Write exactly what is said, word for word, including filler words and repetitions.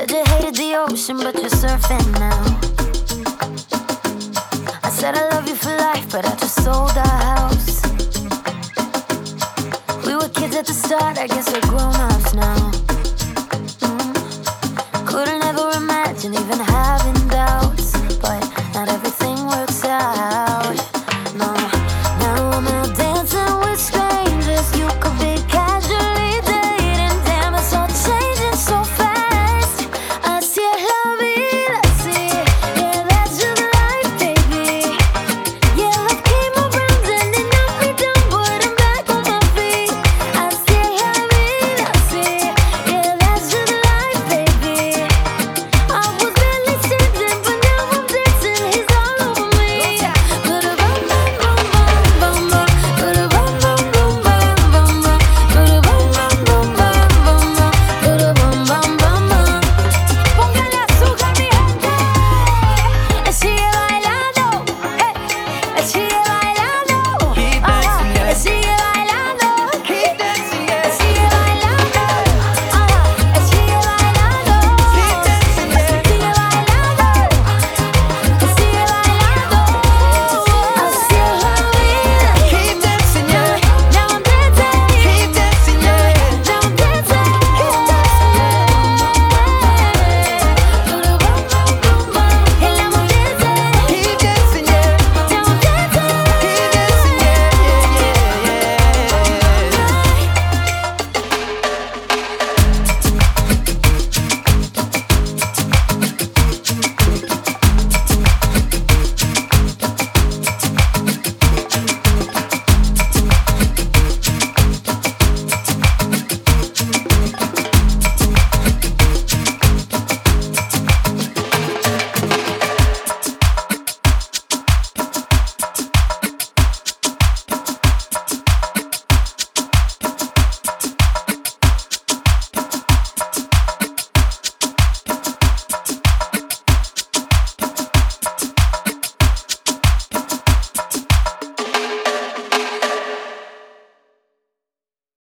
you hated the ocean, but you're surfing now. I said I love you for life, but I just sold our house. We were kids at the start, I guess we're grown-ups now. mm. Couldn't ever imagine even